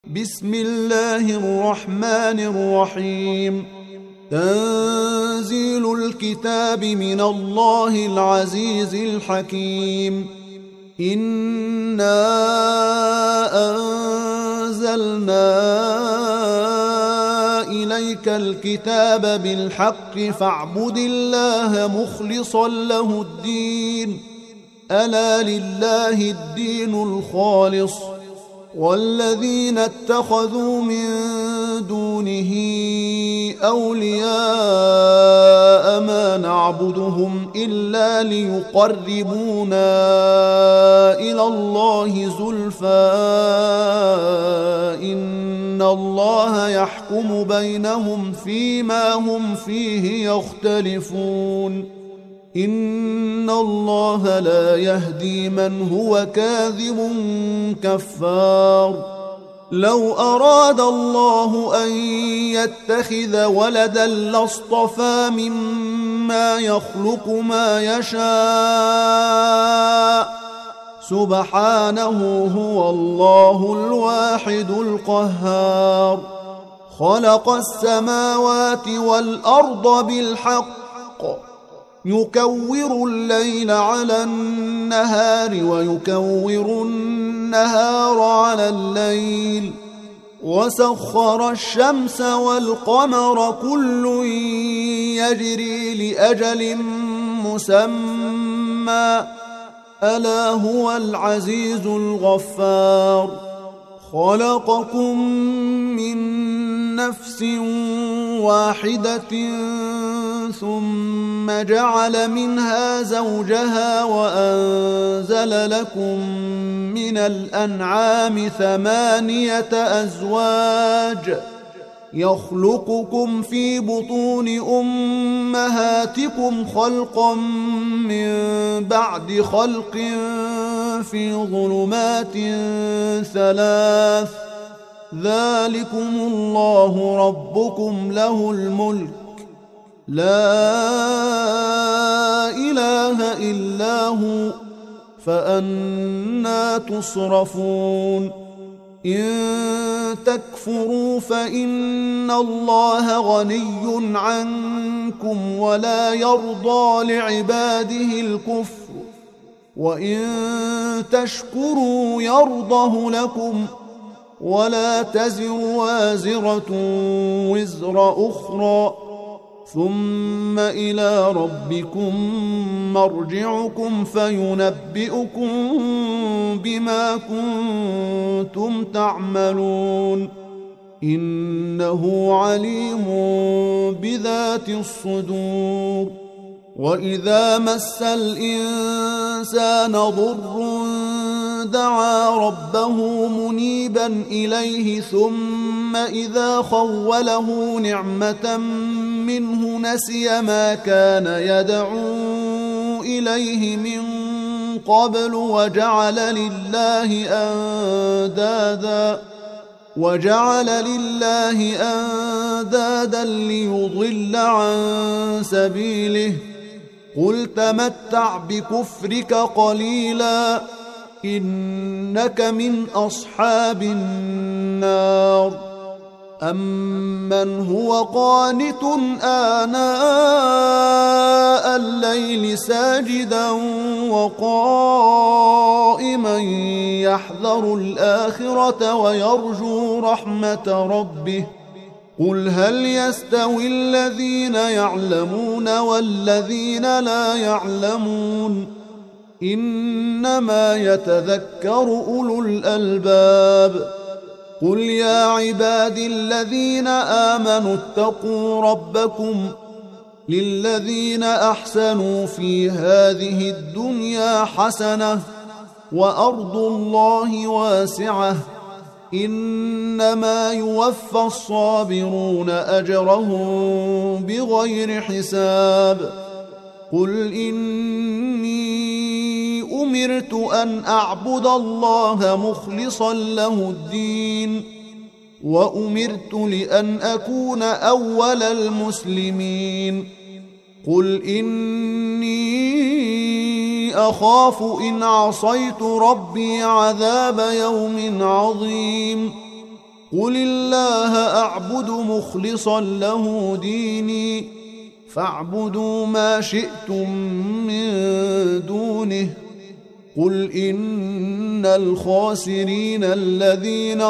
بسم الله الرحمن الرحيم. تنزيل الكتاب من الله العزيز الحكيم. إنا أنزلنا إليك الكتاب بالحق فاعبد الله مخلصا له الدين. ألا لله الدين الخالص والذين اتخذوا من دونه أولياء ما نعبدهم إلا ليقربونا إلى الله زلفى إن الله يحكم بينهم فيما هم فيه يختلفون. إن الله لا يهدي من هو كاذب كفار. لو أراد الله أن يتخذ ولدا لاصطفى مما يخلق ما يشاء سبحانه هو الله الواحد القهار. خلق السماوات والأرض بالحق يكور الليل على النهار ويكور النهار على الليل وسخر الشمس والقمر كل يجري لأجل مسمى ألا هو العزيز الغفار. خلقكم من نفس واحدة ثم جعل منها زوجها وأنزل لكم من الأنعام 8 أزواج يخلقكم في بطون أمهاتكم خلقا من بعد خلق في ظلمات 3 ذلكم الله ربكم له الملك لا إله إلا هو فأنى تصرفون. إن تكفروا فإن الله غني عنكم ولا يرضى لعباده الكفر وإن تشكروا يرضه لكم ولا تزر وازرة وزر أخرى ثم إلى ربكم مرجعكم فينبئكم بما كنتم تعملون. إنه عليم بذات الصدور. وإذا مس الإنسان ضر دعا ربه منيبا إليه ثم إذا خوله نعمة منه نسي ما كان يدعو إليه من قبل وجعل لله أندادا ليضل عن سبيله. قل تمتع بكفرك قليلا إنك من أصحاب النار. أمن هو قانت آناء الليل ساجدا وقائما يحذر الآخرة ويرجو رحمة ربه. قل هل يستوي الذين يعلمون والذين لا يعلمون إنما يتذكر أولو الألباب. قل يا عبادي الذين آمنوا اتقوا ربكم للذين أحسنوا في هذه الدنيا حسنة وأرض الله واسعة إنما يوفى الصابرون أجرهم بغير حساب. قل إني أمرت أن أعبد الله مخلصا له الدين وأمرت لأن أكون أول المسلمين. قل إني أخاف إن عصيت ربي عذاب يوم عظيم قل الله أعبد مخلصا له ديني فاعبدوا ما شئتم من دونه قل إن الخاسرين الذين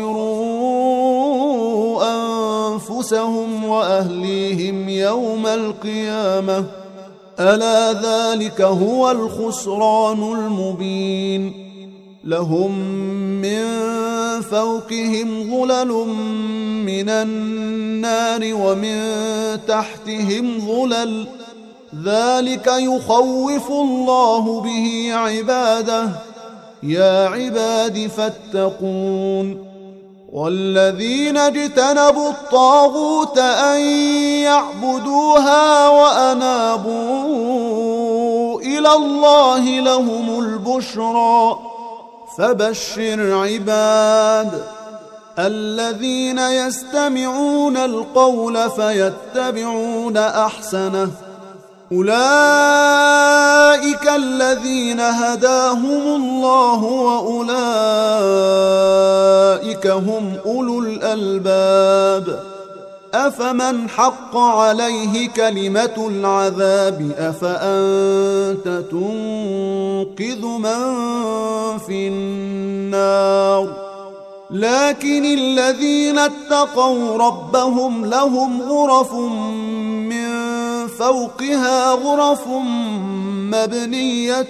خسروا أنفسهم وأهليهم يوم القيامة ألا ذلك هو الخسران المبين لهم من فوقهم ظلل من النار ومن تحتهم ظلل ذلك يخوف الله به عباده يا عباد فاتقون والذين اجتنبوا الطاغوت أن يعبدوها وأنابوا إلى الله لهم البشرى فبشر عباد الذين يستمعون القول فيتبعون أحسنه أولئك الذين هداهم الله وأولئك هم أولو الألباب أفمن حق عليه كلمة العذاب أفأنت تنقذ من في النار لكن الذين اتقوا ربهم لهم غرف من فوقها غرف مبنية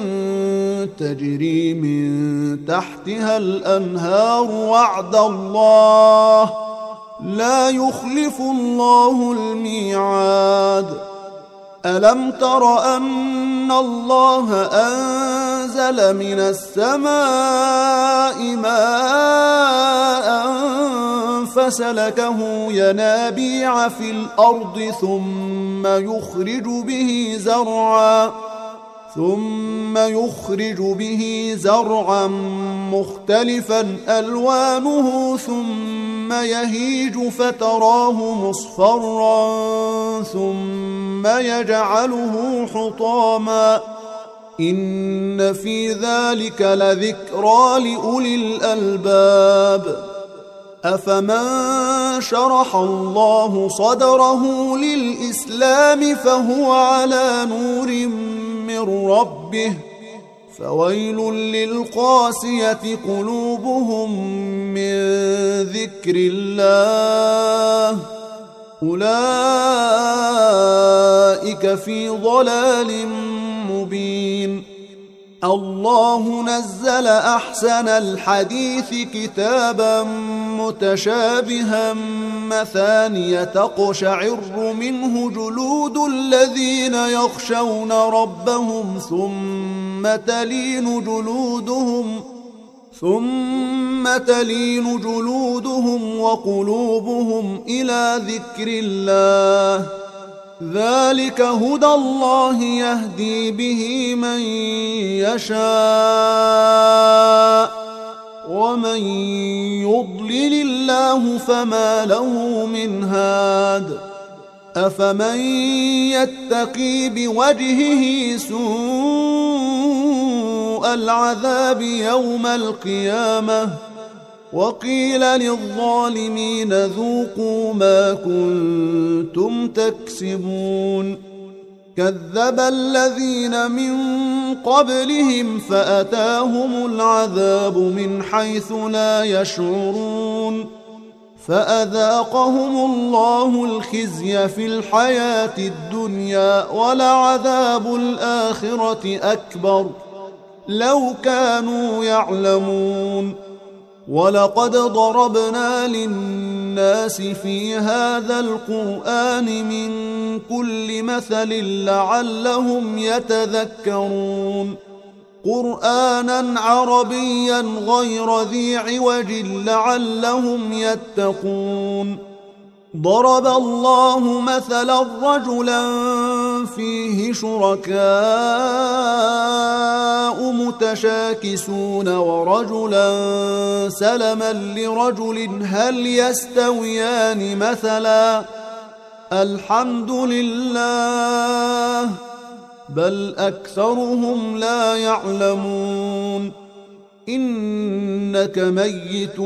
تجري من تحتها الأنهار وعد الله لا يخلف الله الميعاد ألم تر أن الله أنزل من السماء ماء فسلكه ينابيع في الأرض ثم يخرج به زرعا مختلفا ألوانه ثم يهيج فتراه مصفرا ثم يجعله حطاما إن في ذلك لذكرى لأولي الألباب أفمن شرح الله صدره للإسلام فهو على نور من ربه فويل للقاسية قلوبهم من ذكر الله أولئك في ضلال مبين الله نزل أحسن الحديث كتابا متشابها مثانية تقشعر منه جلود الذين يخشون ربهم ثم تلين جلودهم وقلوبهم إلى ذكر الله ذلك هدى الله يهدي به من يشاء ومن يضلل الله فما له من هاد أفمن يتقي بوجهه سوء العذاب يوم القيامة وقيل للظالمين ذوقوا ما كنتم تكسبون كذب الذين من قبلهم فأتاهم العذاب من حيث لا يشعرون فأذاقهم الله الخزي في الحياة الدنيا ولعذاب الآخرة أكبر لو كانوا يعلمون ولقد ضربنا للناس في هذا القرآن من كل مثل لعلهم يتذكرون قرآنا عربيا غير ذي عوج لعلهم يتقون ضرب الله مثلا رجلا فيه شركاء متشاكسون ورجلا سلما لرجل هل يستويان مثلا الحمد لله بل أكثرهم لا يعلمون إنك ميت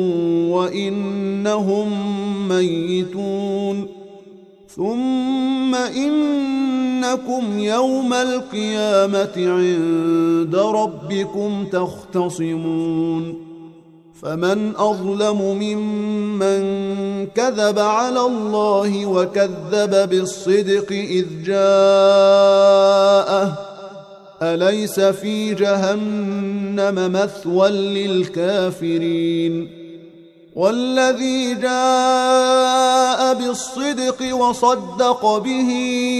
وإنهم ميتون ثم إنكم يوم القيامة عند ربكم تختصمون فمن أظلم ممن كذب على الله وكذب بالصدق إذ جاءه أليس في جهنم مثوى للكافرين والذي جاء بالصدق وصدق به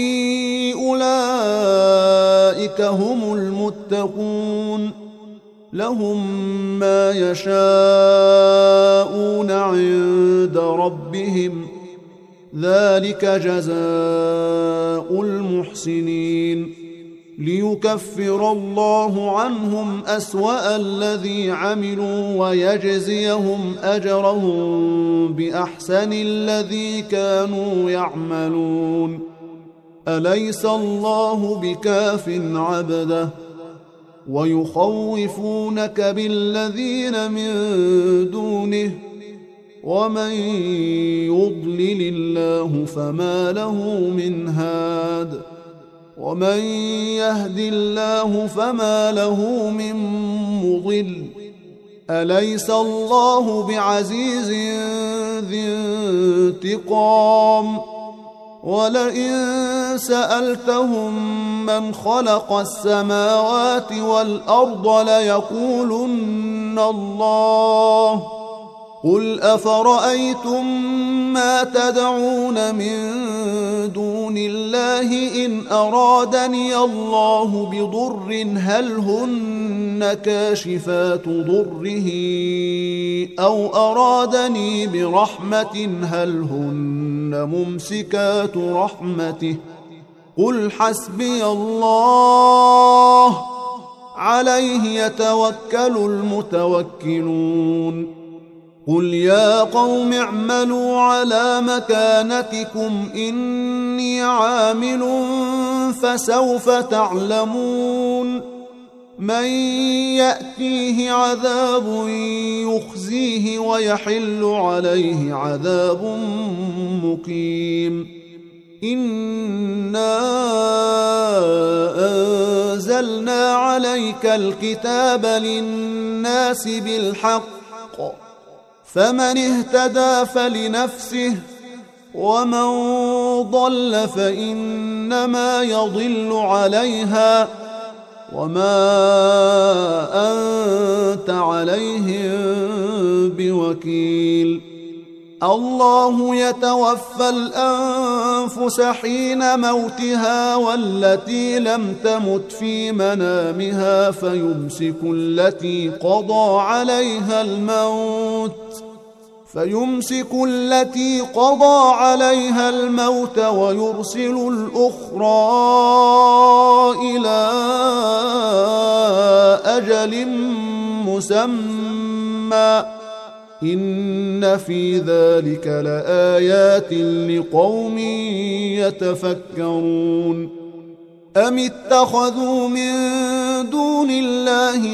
أولئك هم المتقون لهم ما يشاءون عند ربهم ذلك جزاء المحسنين ليكفر الله عنهم أسوأ الذي عملوا ويجزيهم أجرهم بأحسن الذي كانوا يعملون أليس الله بكاف عبده ويخوفونك بالذين من دونه ومن يضلل الله فما له من هاد ومن يهد الله فما له من مضل أليس الله بعزيز ذي انتقام ولئن سألتهم من خلق السماوات والأرض ليقولن الله قل أفرأيتم ما تدعون من دون الله إن أرادني الله بضر هل هن كاشفات ضره أو أرادني برحمة هل هن ممسكات رحمته قل حسبي الله عليه يتوكل المتوكلون قل يا قوم اعملوا على مكانتكم إني عامل فسوف تعلمون من يأتيه عذاب يخزيه ويحل عليه عذاب مقيم إنا أنزلنا عليك الكتاب للناس بالحق فمن اهتدى فلنفسه ومن ضل فإنما يضل عليها وما أنت عليهم بوكيل الله يتوفى الأنفس حين موتها والتي لم تمت في منامها فيمسك التي قضى عليها الموت ويرسل الأخرى إلى أجل مسمى إن في ذلك لآيات لقوم يتفكرون أم اتخذوا من دون الله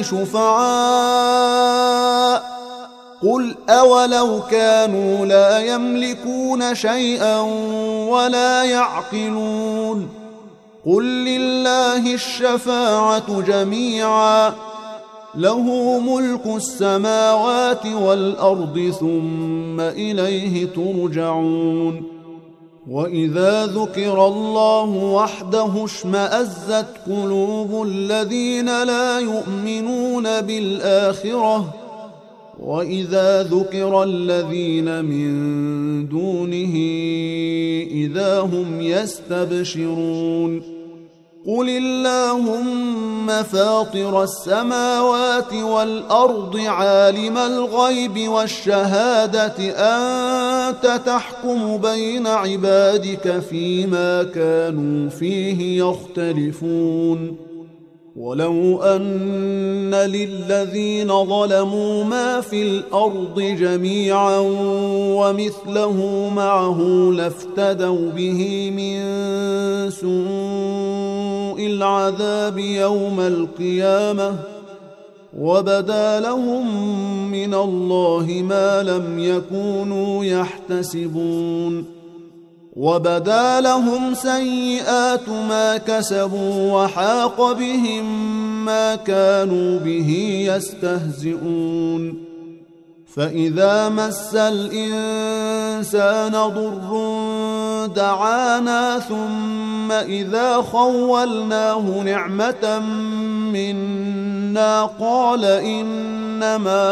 شفعاء قل أولو كانوا لا يملكون شيئا ولا يعقلون قل لله الشفاعة جميعا له ملك السماوات والأرض ثم إليه ترجعون وإذا ذكر الله وحده اشمأزت قلوب الذين لا يؤمنون بالآخرة وإذا ذكر الذين من دونه إذا هم يستبشرون قل اللهم فاطر السماوات والأرض عالم الغيب والشهادة أنت تحكم بين عبادك فيما كانوا فيه يختلفون ولو أن للذين ظلموا ما في الأرض جميعا ومثله معه لافتدوا به من سوء العذاب يوم القيامة وبدا لهم من الله ما لم يكونوا يحتسبون وبدا لهم سيئات ما كسبوا وحاق بهم ما كانوا به يستهزئون فإذا مس الإنسان ضر دعانا ثم إذا خولناه نعمة منا قال إنما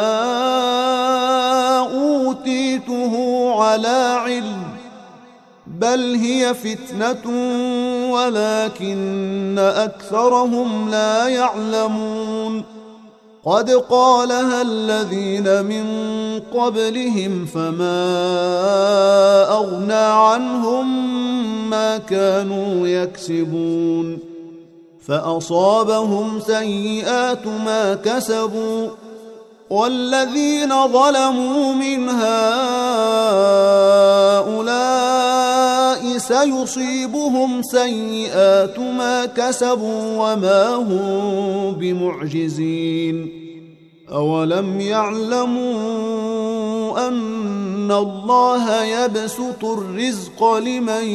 أوتيته على علم بل هي فتنة ولكن أكثرهم لا يعلمون قد قالها الذين من قبلهم فما أغنى عنهم ما كانوا يكسبون فأصابهم سيئات ما كسبوا والذين ظلموا من هؤلاء سيصيبهم سيئات ما كسبوا وما هم بمعجزين أولم يعلموا أن الله يبسط الرزق لمن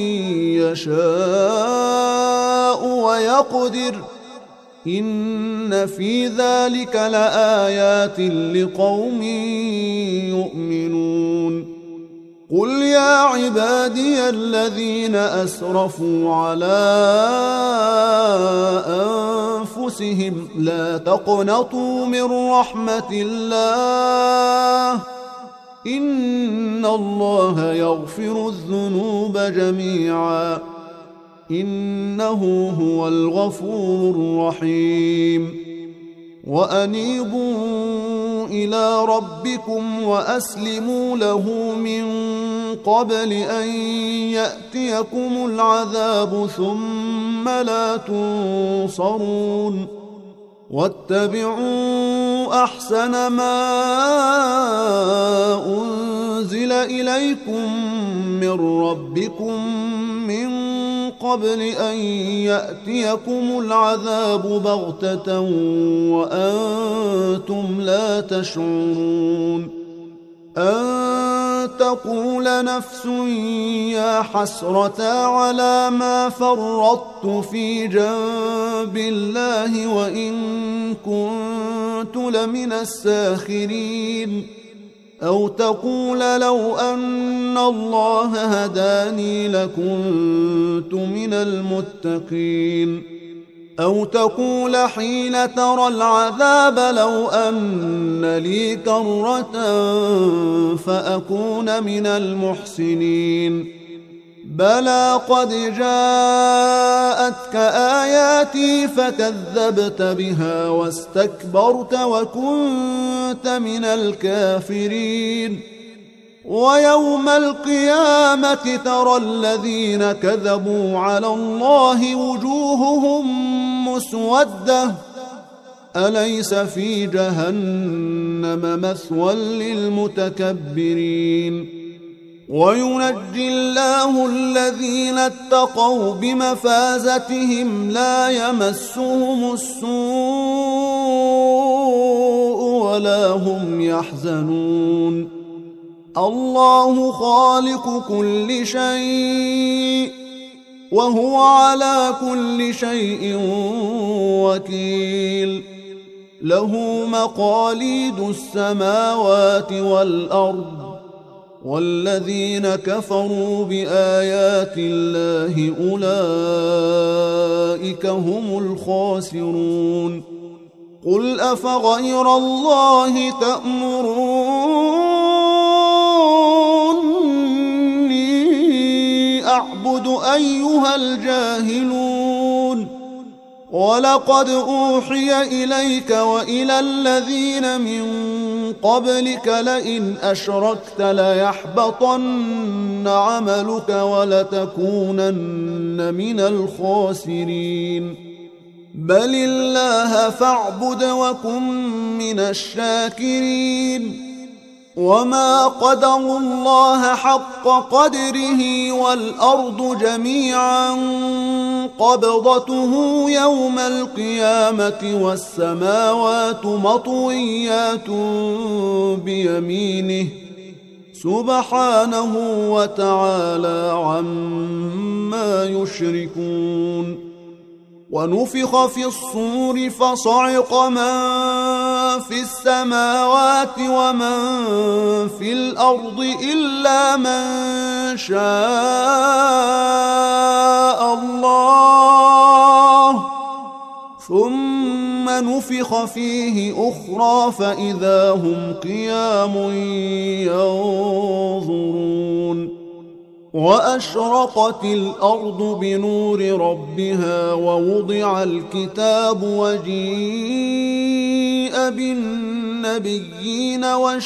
يشاء ويقدر إن في ذلك لآيات لقوم يؤمنون قل يا عبادي الذين أسرفوا على أنفسهم لا تقنطوا من رحمة الله إن الله يغفر الذنوب جميعا إنه هو الغفور الرحيم وأنيبوا إلى ربكم وأسلموا له من قبل أن يأتيكم العذاب ثم لا تنصرون واتبعوا أحسن ما أنزل إليكم من ربكم من قبل أن يأتيكم العذاب بغتة وأنتم لا تشعرون أن تقول نفس يا حسرة على ما فرطت في جنب الله وإن كنت لمن الساخرين أو تقول لو أن الله هداني لكنت من المتقين أو تقول حين ترى العذاب لو أن لي كرة فأكون من المحسنين بلى قد جاءتك آياتي فكذبت بها واستكبرت وكنت من الكافرين ويوم القيامة ترى الذين كذبوا على الله وجوههم مسودة أليس في جهنم مثوى للمتكبرين وينجي الله الذين اتقوا بمفازتهم لا يمسهم السوء ولا هم يحزنون الله خالق كل شيء وهو على كل شيء وكيل له مقاليد السماوات والأرض والذين كفروا بآيات الله أولئك هم الخاسرون قل أفغير الله تأمروني أعبد أيها الجاهلون ولقد أوحي إليك وإلى الذين من قبلك لئن أشركت ليحبطن عملك ولتكونن من الخاسرين بل الله فاعبد وكن من الشاكرين وما قدروا الله حق قدره والأرض جميعا قبضته يوم القيامة والسماوات مطويات بيمينه سبحانه وتعالى عما يشركون. ونفخ في الصور فصعق من في السماوات ومن في الأرض إلا من شاء الله ثم نفخ فيه أخرى فإذا هم قيام ينظرون. وأشرقت الأرض بنور ربها ووضع الكتاب وجيء بالنبيين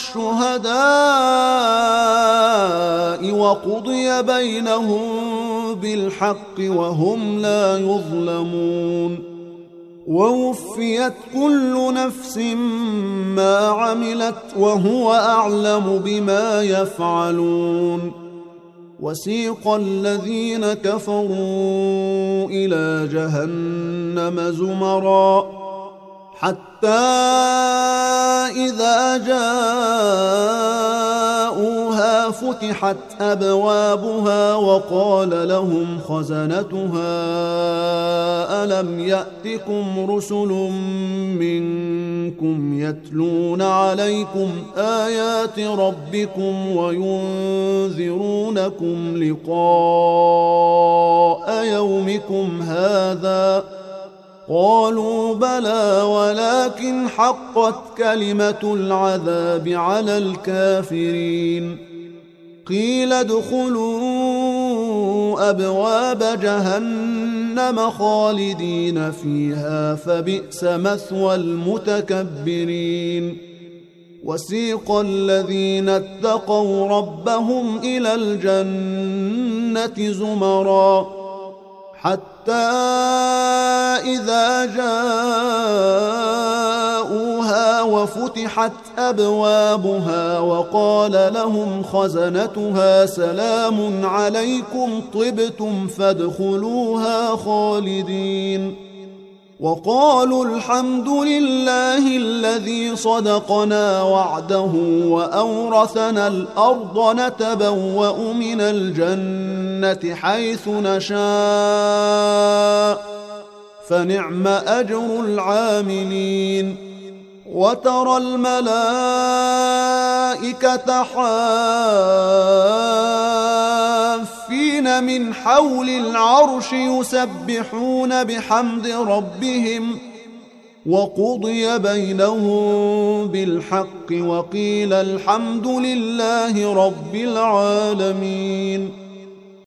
والشهداء وقضي بينهم بالحق وهم لا يظلمون. ووفيت كل نفس ما عملت وهو أعلم بما يفعلون. وسيق الذين كفروا إلى جهنم زمرا حتى إذا جاءوها فتحت أبوابها وقال لهم خزنتها ألم يأتكم رسل منكم يتلون عليكم آيات ربكم وينذرونكم لقاء يومكم هذا قالوا بلى ولكن حقت كلمة العذاب على الكافرين. قيل ادخلوا أبواب جهنم خالدين فيها فبئس مثوى المتكبرين. وسيق الذين اتقوا ربهم إلى الجنة زمرا حتى إذا جاءوها وفتحت أبوابها وقال لهم خزنتها سلام عليكم طبتم فادخلوها خالدين. وقالوا الحمد لله الذي صدقنا وعده وأورثنا الأرض نتبوأ من الجنة حيث نشاء فنعم أجر العاملين. وترى الملائكة حافين من حول العرش يسبحون بحمد ربهم وقضي بينهم بالحق وقيل الحمد لله رب العالمين.